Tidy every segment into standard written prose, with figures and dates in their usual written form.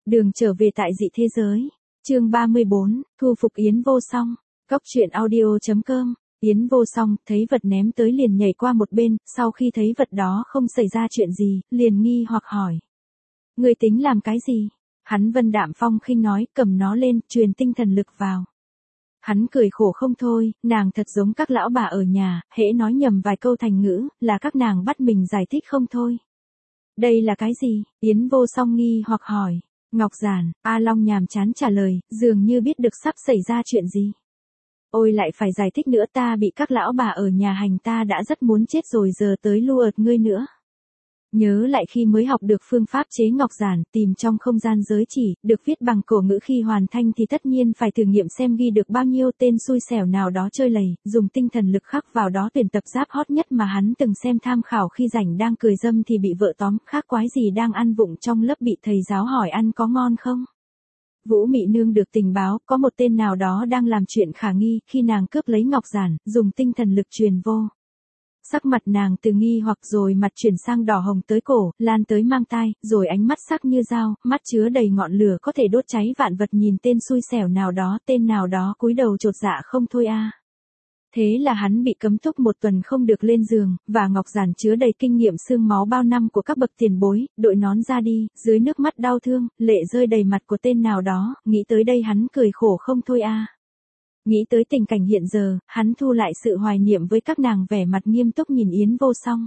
Đường trở về tại dị thế giới. Chương 34, thu phục Yến Vô Song. Cốc truyện audio.com. Yến Vô Song thấy vật ném tới liền nhảy qua một bên, sau khi thấy vật đó không xảy ra chuyện gì, liền nghi hoặc hỏi. Người tính làm cái gì? Hắn vân đạm phong khinh nói, cầm nó lên, truyền tinh thần lực vào. Hắn cười khổ không thôi, nàng thật giống các lão bà ở nhà, hễ nói nhầm vài câu thành ngữ, là các nàng bắt mình giải thích không thôi. Đây là cái gì? Yến Vô Song nghi hoặc hỏi. Ngọc giản. A Long nhàm chán trả lời, dường như biết được sắp xảy ra chuyện gì. Ôi lại phải giải thích nữa, ta bị các lão bà ở nhà hành, ta đã rất muốn chết rồi, giờ tới lua ợt ngươi nữa. Nhớ lại khi mới học được phương pháp chế ngọc giản, tìm trong không gian giới chỉ, được viết bằng cổ ngữ, khi hoàn thành thì tất nhiên phải thử nghiệm xem ghi được bao nhiêu. Tên xui xẻo nào đó chơi lầy, dùng tinh thần lực khắc vào đó tuyển tập giáp hot nhất mà hắn từng xem tham khảo, khi rảnh đang cười dâm thì bị vợ tóm, khác quái gì đang ăn vụng trong lớp bị thầy giáo hỏi ăn có ngon không. Vũ Mị Nương được tình báo, có một tên nào đó đang làm chuyện khả nghi, khi nàng cướp lấy ngọc giản, dùng tinh thần lực truyền vô. Sắc mặt nàng từ nghi hoặc rồi mặt chuyển sang đỏ hồng tới cổ, lan tới mang tai, rồi ánh mắt sắc như dao, mắt chứa đầy ngọn lửa có thể đốt cháy vạn vật, nhìn tên xui xẻo nào đó, tên nào đó cúi đầu chột dạ không thôi a. Thế là hắn bị cấm túc 1 tuần không được lên giường, và ngọc giản chứa đầy kinh nghiệm xương máu bao năm của các bậc tiền bối, đội nón ra đi, dưới nước mắt đau thương, lệ rơi đầy mặt của tên nào đó, nghĩ tới đây hắn cười khổ không thôi a. Nghĩ tới tình cảnh hiện giờ, hắn thu lại sự hoài niệm với các nàng, vẻ mặt nghiêm túc nhìn Yến Vô Song.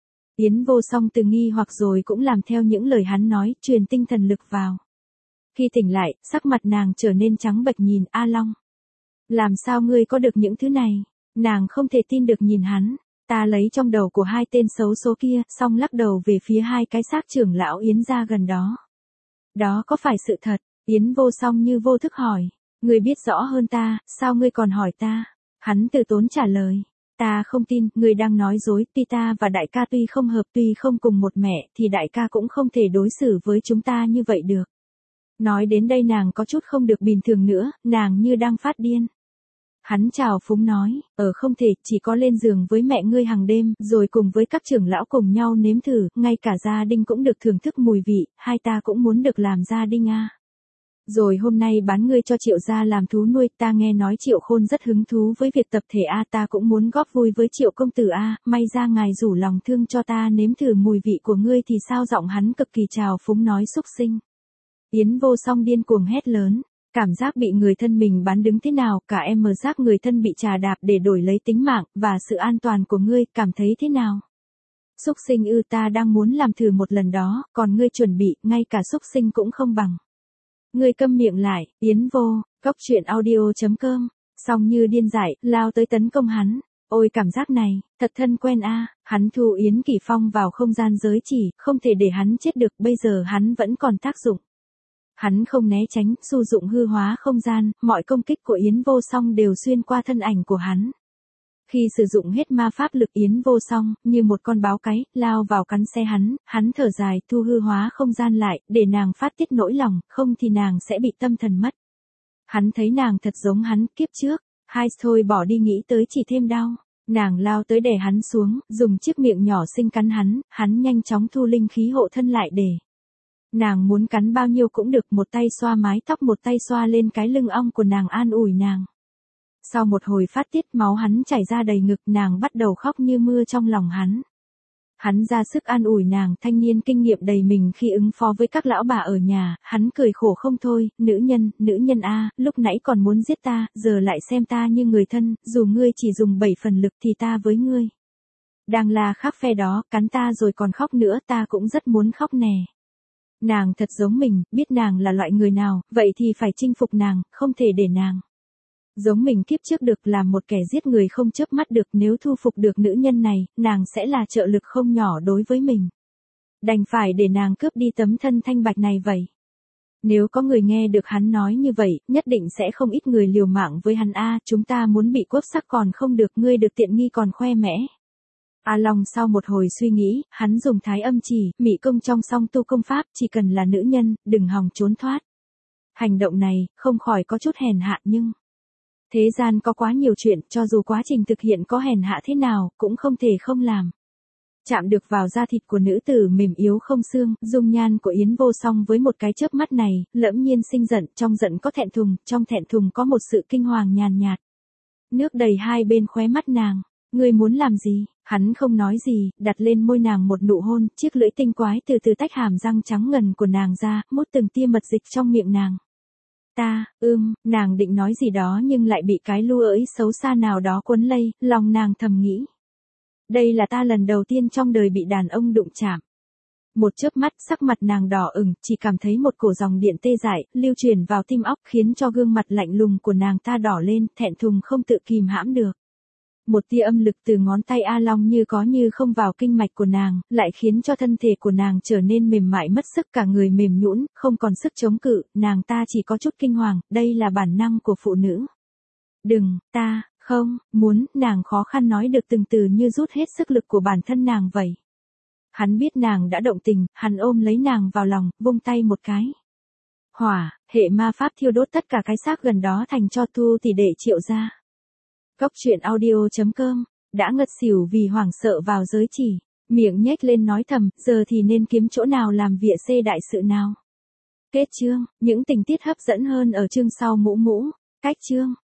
Yến Vô Song từ nghi hoặc rồi cũng làm theo những lời hắn nói, truyền tinh thần lực vào. Khi tỉnh lại, sắc mặt nàng trở nên trắng bệch, nhìn A Long. Làm sao ngươi có được những thứ này? Nàng không thể tin được nhìn hắn. Ta lấy trong đầu của 2 tên xấu số kia, xong lắc đầu về phía 2 cái xác trưởng lão Yến gia gần đó. Đó có phải sự thật? Yến Vô Song như vô thức hỏi. Ngươi biết rõ hơn ta, sao ngươi còn hỏi ta? Hắn từ tốn trả lời. Ta không tin, ngươi đang nói dối, tuy ta và đại ca tuy không hợp, tuy không cùng một mẹ, thì đại ca cũng không thể đối xử với chúng ta như vậy được. Nói đến đây nàng có chút không được bình thường nữa, nàng như đang phát điên. Hắn chào phúng nói, không thể, chỉ có lên giường với mẹ ngươi hàng đêm, rồi cùng với các trưởng lão cùng nhau nếm thử, ngay cả gia đình cũng được thưởng thức mùi vị, hai ta cũng muốn được làm gia đình a. Rồi hôm nay bán ngươi cho Triệu gia làm thú nuôi, ta nghe nói Triệu Khôn rất hứng thú với việc tập thể a, ta cũng muốn góp vui với Triệu công tử a, may ra ngài rủ lòng thương cho ta nếm thử mùi vị của ngươi thì sao. Giọng hắn cực kỳ trào phúng nói xúc sinh. Yến Vô Song điên cuồng hét lớn, cảm giác bị người thân mình bán đứng thế nào, cả em giác người thân bị trà đạp để đổi lấy tính mạng và sự an toàn của ngươi, cảm thấy thế nào? Xúc sinh ư? Ta đang muốn làm thử một lần đó, còn ngươi chuẩn bị, ngay cả xúc sinh cũng không bằng. Ngươi câm miệng lại. Yến Vô, cốc truyện audio.com. Xong như điên dại, lao tới tấn công hắn. Ôi cảm giác này, thật thân quen a. Hắn thu Yến Kỳ Phong vào không gian giới chỉ, không thể để hắn chết được, bây giờ hắn vẫn còn tác dụng. Hắn không né tránh, sử dụng hư hóa không gian, mọi công kích của Yến Vô Song đều xuyên qua thân ảnh của hắn. Khi sử dụng hết ma pháp lực, Yến Vô Song, như một con báo cái, lao vào cắn xé hắn thở dài, thu hư hóa không gian lại, để nàng phát tiết nỗi lòng, không thì nàng sẽ bị tâm thần mất. Hắn thấy nàng thật giống hắn kiếp trước, hai thôi bỏ đi nghĩ tới chỉ thêm đau. Nàng lao tới đè hắn xuống, dùng chiếc miệng nhỏ xinh cắn hắn nhanh chóng thu linh khí hộ thân lại để. Nàng muốn cắn bao nhiêu cũng được, một tay xoa mái tóc, một tay xoa lên cái lưng ong của nàng, an ủi nàng. Sau một hồi phát tiết, máu hắn chảy ra đầy ngực, nàng bắt đầu khóc như mưa trong lòng hắn. Hắn ra sức an ủi nàng, thanh niên kinh nghiệm đầy mình khi ứng phó với các lão bà ở nhà, hắn cười khổ không thôi, nữ nhân a, lúc nãy còn muốn giết ta, giờ lại xem ta như người thân, dù ngươi chỉ dùng 7 phần lực thì ta với ngươi. Đang là khác phe đó, cắn ta rồi còn khóc nữa, ta cũng rất muốn khóc nè. Nàng thật giống mình, biết nàng là loại người nào, vậy thì phải chinh phục nàng, không thể để nàng giống mình kiếp trước được, làm một kẻ giết người không chớp mắt được. Nếu thu phục được nữ nhân này, nàng sẽ là trợ lực không nhỏ đối với mình. Đành phải để nàng cướp đi tấm thân thanh bạch này vậy. Nếu có người nghe được hắn nói như vậy, nhất định sẽ không ít người liều mạng với hắn a. Chúng ta muốn bị quất sắc còn không được, ngươi được tiện nghi còn khoe mẽ. A Long sau một hồi suy nghĩ, hắn dùng thái âm chỉ, mị công trong song tu công pháp, chỉ cần là nữ nhân, đừng hòng trốn thoát. Hành động này, không khỏi có chút hèn hạ, nhưng thế gian có quá nhiều chuyện, cho dù quá trình thực hiện có hèn hạ thế nào, cũng không thể không làm. Chạm được vào da thịt của nữ tử mềm yếu không xương, dung nhan của Yến Vô Song với một cái chớp mắt này, lẫm nhiên sinh giận, trong giận có thẹn thùng, trong thẹn thùng có một sự kinh hoàng nhàn nhạt. Nước đầy hai bên khóe mắt nàng. Ngươi muốn làm gì? Hắn không nói gì, đặt lên môi nàng một nụ hôn, chiếc lưỡi tinh quái từ từ tách hàm răng trắng ngần của nàng ra, mút từng tia mật dịch trong miệng nàng. Nàng định nói gì đó nhưng lại bị cái lua ỡi xấu xa nào đó cuốn lây, lòng nàng thầm nghĩ. Đây là ta lần đầu tiên trong đời bị đàn ông đụng chạm. Một chớp mắt, sắc mặt nàng đỏ ửng, chỉ cảm thấy một cổ dòng điện tê dại, lưu truyền vào tim óc khiến cho gương mặt lạnh lùng của nàng ta đỏ lên, thẹn thùng không tự kìm hãm được. Một tia âm lực từ ngón tay A Long như có như không vào kinh mạch của nàng, lại khiến cho thân thể của nàng trở nên mềm mại mất sức, cả người mềm nhũn, không còn sức chống cự, nàng ta chỉ có chút kinh hoàng, đây là bản năng của phụ nữ. Đừng, ta, không, muốn, nàng khó khăn nói được từng từ như rút hết sức lực của bản thân nàng vậy. Hắn biết nàng đã động tình, hắn ôm lấy nàng vào lòng, vung tay một cái. Hỏa, hệ ma pháp thiêu đốt tất cả cái xác gần đó thành tro tu thì để Triệu ra. Cốc truyện audio.com, đã ngất xỉu vì hoảng sợ vào giới chỉ, miệng nhếch lên nói thầm, giờ thì nên kiếm chỗ nào làm vỉa xê đại sự nào. Kết chương, những tình tiết hấp dẫn hơn ở chương sau mũ. Cách chương.